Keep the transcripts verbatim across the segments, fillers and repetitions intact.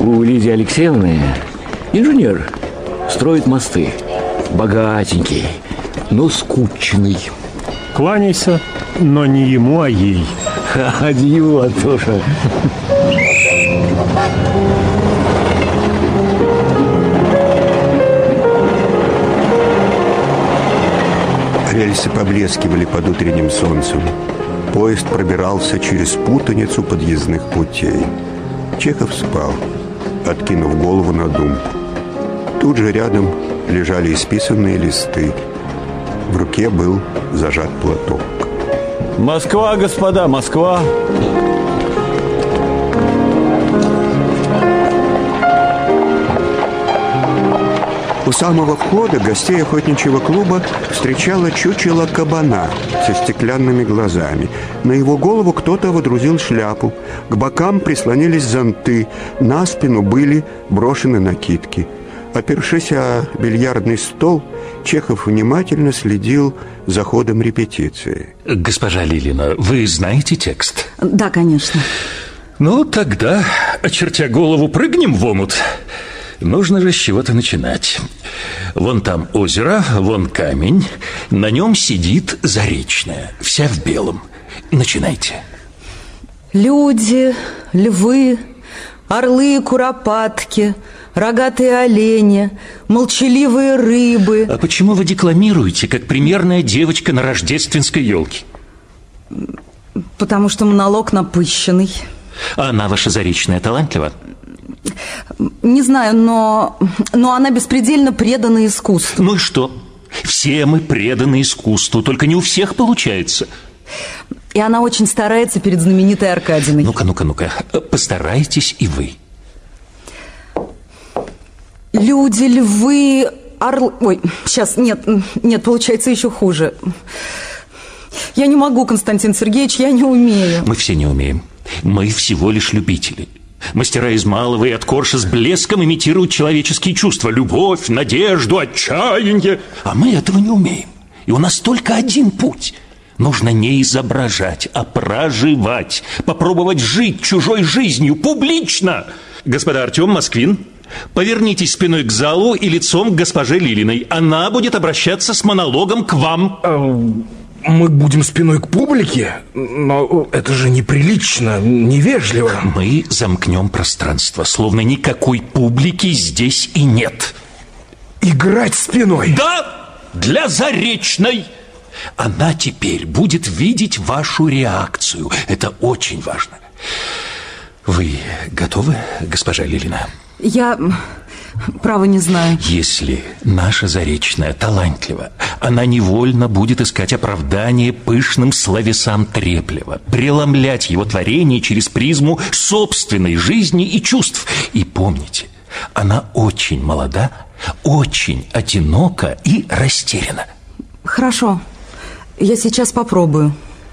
У Лидии Алексеевны инженер, строит мосты. Богатенький, но скучный. Кланяйся, но не ему, а ей. Адью, Антоша. Рельсы поблескивали под утренним солнцем. Поезд пробирался через путаницу подъездных путей. Чехов спал, откинув голову на думку. Тут же рядом лежали исписанные листы. В руке был зажат платок. Москва, господа, Москва. У самого входа гостей охотничьего клуба встречало чучело кабана со стеклянными глазами. На его голову кто-то водрузил шляпу. К бокам прислонились зонты. На спину были брошены накидки. Опершись о бильярдный стол, Чехов внимательно следил за ходом репетиции. Госпожа Лилина, вы знаете текст? Да, конечно. Ну, тогда, очертя голову, прыгнем в омут. Нужно же с чего-то начинать. Вон там озеро, вон камень. На нем сидит Заречная, вся в белом. Начинайте. Люди, львы, орлы и куропатки, рогатые олени, молчаливые рыбы. А почему вы декламируете, как примерная девочка на рождественской елке? Потому что монолог напыщенный. А она, ваша Заречная, талантлива? Не знаю, но, но она беспредельно предана искусству. Ну и что? Все мы преданы искусству, только не у всех получается. И она очень старается перед знаменитой Аркадиной. Ну-ка, ну-ка, ну-ка, постарайтесь и вы. Люди, львы, орлы... Ой, сейчас, нет, нет, получается еще хуже. Я не могу, Константин Сергеевич, я не умею. Мы все не умеем. Мы всего лишь любители. Мастера из малого и от корша с блеском имитируют человеческие чувства. Любовь, надежду, отчаяние. А мы этого не умеем. И у нас только один путь. Нужно не изображать, а проживать. Попробовать жить чужой жизнью публично. Господа Артем, Москвин, повернитесь спиной к залу и лицом к госпоже Лилиной. Она будет обращаться с монологом к вам. Мы будем спиной к публике? Но это же неприлично, невежливо. Мы замкнем пространство, словно никакой публики здесь и нет. Играть спиной? Да, для Заречной. Она теперь будет видеть вашу реакцию. Это очень важно. Вы готовы, госпожа Лилина? Я... право не знаю. Если наша Заречная талантлива, она невольно будет искать оправдание пышным словесам Треплева, преломлять его творение через призму собственной жизни и чувств. И помните, она очень молода, очень одинока и растеряна. Хорошо, я сейчас попробую.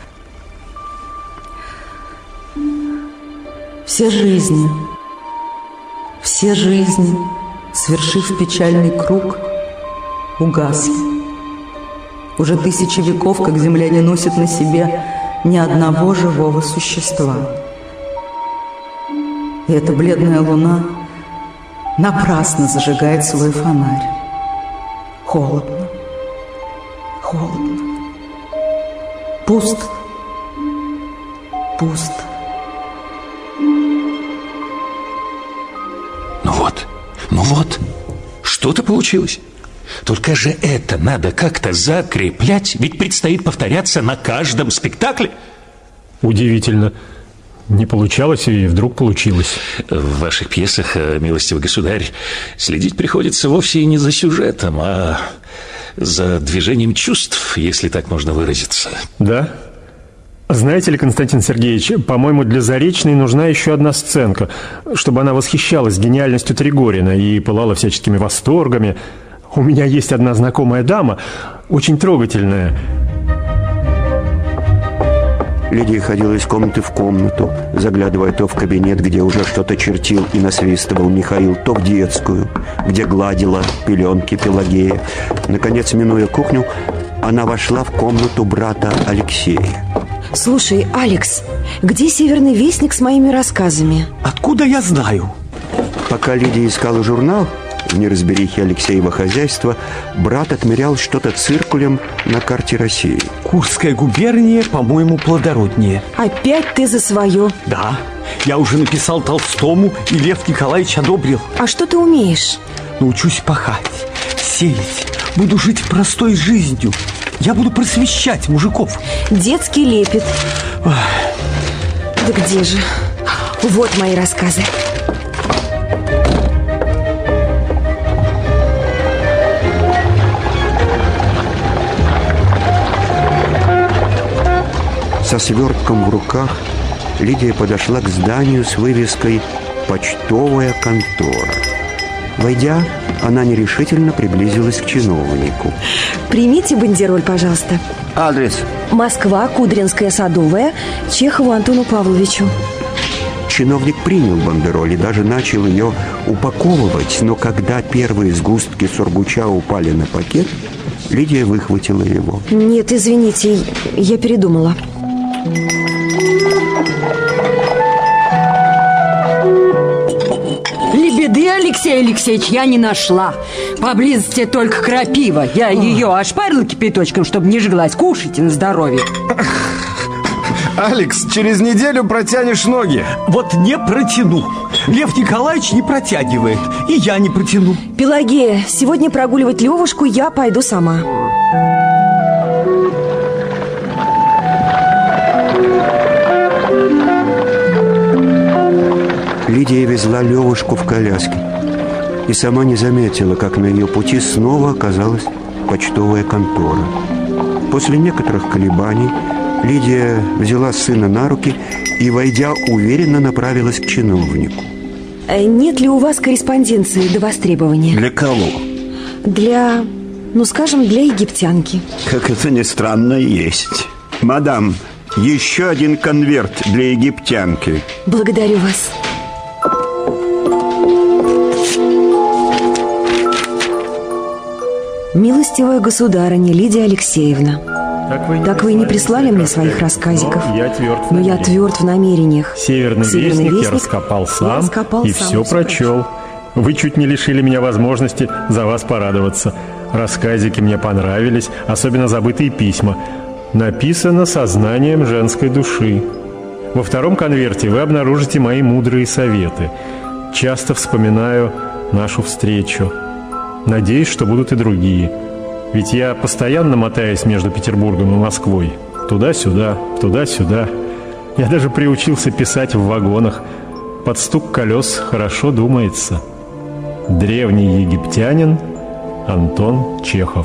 Все жизни, все жизни, свершив печальный круг, угасли. Уже тысячи веков, как земля не носит на себе ни одного живого существа. И эта бледная луна напрасно зажигает свой фонарь. Холодно, холодно, пусто, пусто. Ну вот, ну вот, что-то получилось. Только же это надо как-то закреплять, ведь предстоит повторяться на каждом спектакле. Удивительно. Не получалось, и вдруг получилось. В ваших пьесах, милостивый государь, следить приходится вовсе не за сюжетом, а за движением чувств, если так можно выразиться. Да? Знаете ли, Константин Сергеевич, по-моему, для Заречной нужна еще одна сценка, чтобы она восхищалась гениальностью Тригорина и пылала всяческими восторгами. У меня есть одна знакомая дама, очень трогательная. Лидия ходила из комнаты в комнату, заглядывая то в кабинет, где уже что-то чертил и насвистывал Михаил, то в детскую, где гладила пеленки Пелагея. Наконец, минуя кухню, она вошла в комнату брата Алексея. Слушай, Алекс, где Северный Вестник с моими рассказами? Откуда я знаю? Пока Лидия искала журнал в неразберихе Алексеева хозяйства, брат отмерял что-то циркулем на карте России. Курская губерния, по-моему, плодороднее. Опять ты за свое? Да, я уже написал Толстому, и Лев Николаевич одобрил. А что ты умеешь? Научусь пахать, сеять, буду жить простой жизнью. Я буду просвещать мужиков. Детский лепет. Ох. Да где же? Вот мои рассказы. Со свертком в руках Лидия подошла к зданию с вывеской «Почтовая контора». Войдя, она нерешительно приблизилась к чиновнику. Примите бандероль, пожалуйста. Адрес? Москва, Кудринская, Садовая, Чехову Антону Павловичу. Чиновник принял бандероль и даже начал ее упаковывать, но когда первые сгустки сургуча упали на пакет, Лидия выхватила его. Нет, извините, я передумала. Лебеды, Алексей Алексеевич, я не нашла. Поблизости только крапива. Я ее ошпарила кипяточком, чтобы не жглась. Кушайте на здоровье. Алекс, через неделю протянешь ноги. Вот не протяну. Лев Николаевич не протягивает, и я не протяну. Пелагея, сегодня прогуливать Левушку я пойду сама. Лидия везла Левушку в коляске и сама не заметила, как на ее пути снова оказалась почтовая контора. После некоторых колебаний Лидия взяла сына на руки и, войдя, уверенно направилась к чиновнику. Нет ли у вас корреспонденции до востребования? Для кого? Для, ну скажем, для египтянки. Как это ни странно, есть. Мадам, еще один конверт для египтянки. Благодарю вас. Милостивая государыня Лидия Алексеевна, так вы, так вы и не прислали мне своих рассказиков, но я тверд в, но я тверд в намерениях. Северный, Северный вестник, вестник я раскопал сам, я раскопал и сам, все прочел. Вы чуть не лишили меня возможности за вас порадоваться. Рассказики мне понравились, особенно забытые письма. Написано сознанием женской души. Во втором конверте вы обнаружите мои мудрые советы. Часто вспоминаю нашу встречу. Надеюсь, что будут и другие. Ведь я постоянно мотаюсь между Петербургом и Москвой. Туда-сюда, туда-сюда. Я даже приучился писать в вагонах. Под стук колес хорошо думается. Древний египтянин Антон Чехов.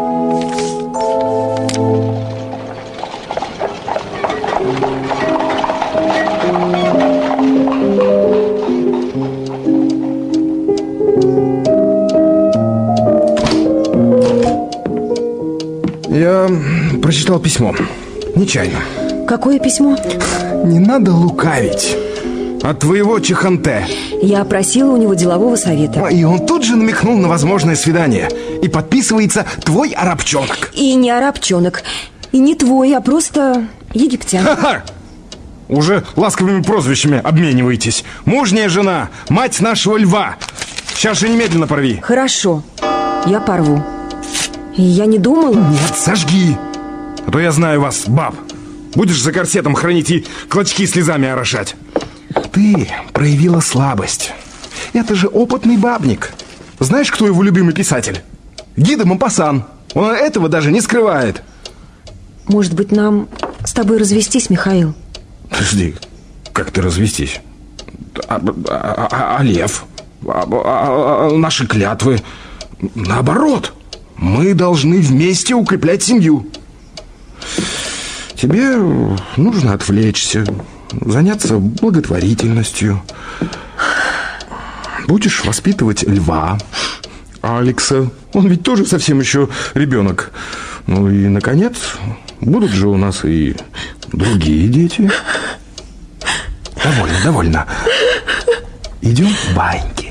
Я прочитал письмо. Нечаянно. Какое письмо? Не надо лукавить. От твоего Чеханте. Я просила у него делового совета. И он тут же намекнул на возможное свидание. И подписывается твой арабчонок. И не арабчонок. И не твой, а просто египтян. Ха-ха! Уже ласковыми прозвищами обмениваетесь. Мужняя жена, мать нашего льва. Сейчас же немедленно порви. Хорошо, я порву. И я не думала... Нет, сожги. А то я знаю вас, баб. Будешь за корсетом хранить и клочки слезами орошать. Ты проявила слабость. Это же опытный бабник. Знаешь, кто его любимый писатель? Ги де Мопассан. Он этого даже не скрывает. Может быть, нам с тобой развестись, Михаил? Подожди, как ты развестись? А, а, а, а лев? А, а, а, наши клятвы? Наоборот. Мы должны вместе укреплять семью. Тебе нужно отвлечься, заняться благотворительностью. Будешь воспитывать льва, Алекса. Он ведь тоже совсем еще ребенок. Ну и, наконец, будут же у нас и другие дети. Довольно, довольно. Идем в баньки.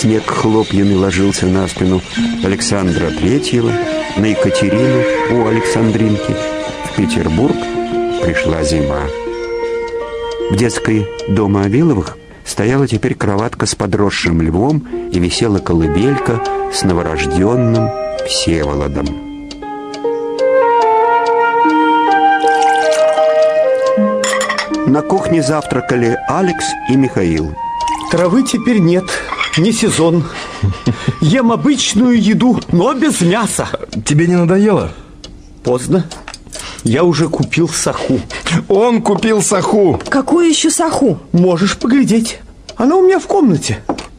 Снег хлопьями ложился на спину Александра Третьего, на Екатерину у Александринки. В Петербург пришла зима. В детской дома Авиловых стояла теперь кроватка с подросшим львом и висела колыбелька с новорожденным Всеволодом. На кухне завтракали Алекс и Михаил. Травы теперь нет, не сезон. Ем обычную еду, но без мяса. Тебе не надоело? Поздно. Я уже купил саху. Он купил саху. Какую еще саху? Можешь поглядеть. Она у меня в комнате.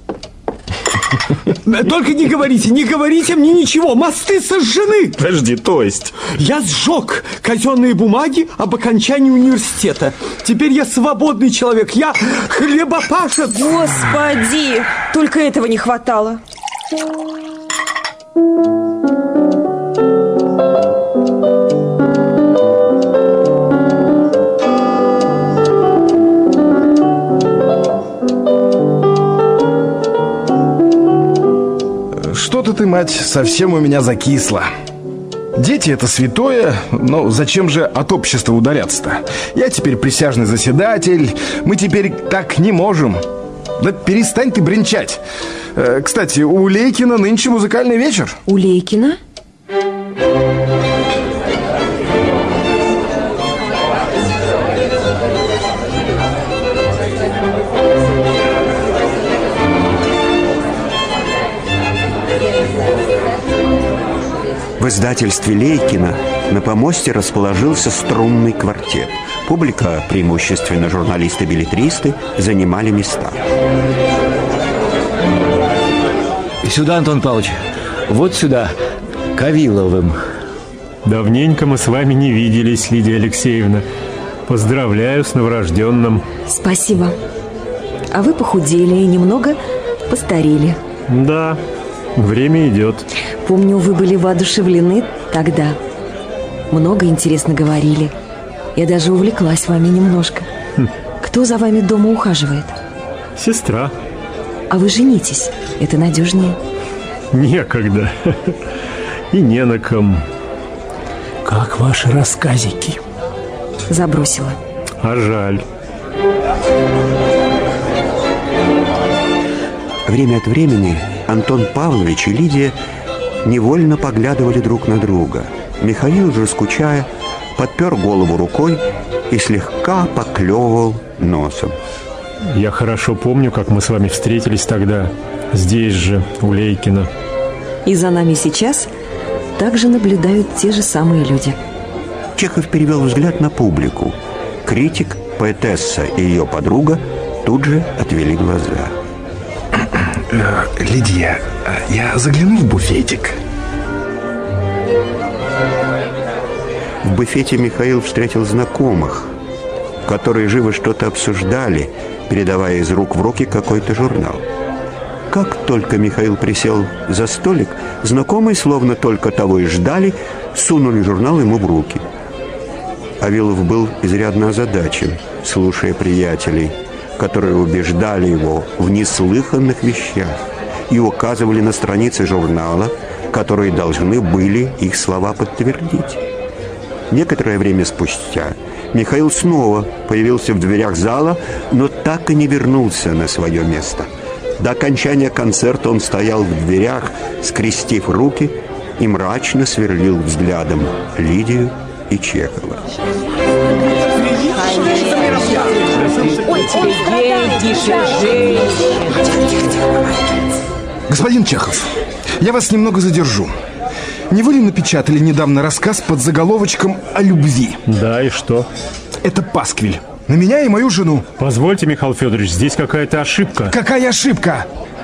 Только не говорите, не говорите мне ничего. Мосты сожжены. Подожди, то есть? Я сжег казенные бумаги об окончании университета. Теперь я свободный человек. Я хлебопашец. Господи, только этого не хватало. Что-то ты, мать, совсем у меня закисла. Дети — это святое, но зачем же от общества удаляться-то? Я теперь присяжный заседатель, мы теперь так не можем. Да перестань ты бренчать. Э, кстати, у Лейкина нынче музыкальный вечер. У Лейкина? В издательстве Лейкина на помосте расположился струнный квартет. Публика, преимущественно журналисты-беллетристы, занимали места. Сюда, Антон Павлович. Вот сюда, к Авиловым. Давненько мы с вами не виделись, Лидия Алексеевна. Поздравляю с новорожденным. Спасибо. А вы похудели и немного постарели. Да, время идет. Помню, вы были воодушевлены тогда. Много интересно говорили. Я даже увлеклась вами немножко. Хм. Кто за вами дома ухаживает? Сестра. А вы женитесь, это надежнее. Некогда. И не на ком. Как ваши рассказики? Забросила. А жаль. Время от времени Антон Павлович и Лидия невольно поглядывали друг на друга. Михаил же, скучая, подпер голову рукой и слегка поклевывал носом. Я хорошо помню, как мы с вами встретились тогда, здесь же, у Лейкина. И за нами сейчас также наблюдают те же самые люди. Чехов перевел взгляд на публику. Критик, поэтесса и ее подруга тут же отвели глаза. Лидия, я загляну в буфетик. В буфете Михаил встретил знакомых, которые живо что-то обсуждали, передавая из рук в руки какой-то журнал. Как только Михаил присел за столик, знакомые, словно только того и ждали, сунули журнал ему в руки. Авилов был изрядно озадачен, слушая приятелей, которые убеждали его в неслыханных вещах и указывали на страницы журнала, которые должны были их слова подтвердить. Некоторое время спустя Михаил снова появился в дверях зала, но так и не вернулся на свое место. До окончания концерта он стоял в дверях, скрестив руки, и мрачно сверлил взглядом Лидию и Чехова. Господин Чехов, я вас немного задержу. Не вы ли напечатали недавно рассказ под заголовочком «О любви»? Да, и что? Это пасквиль. На меня и мою жену. Позвольте, Михаил Федорович, здесь какая-то ошибка. Какая ошибка?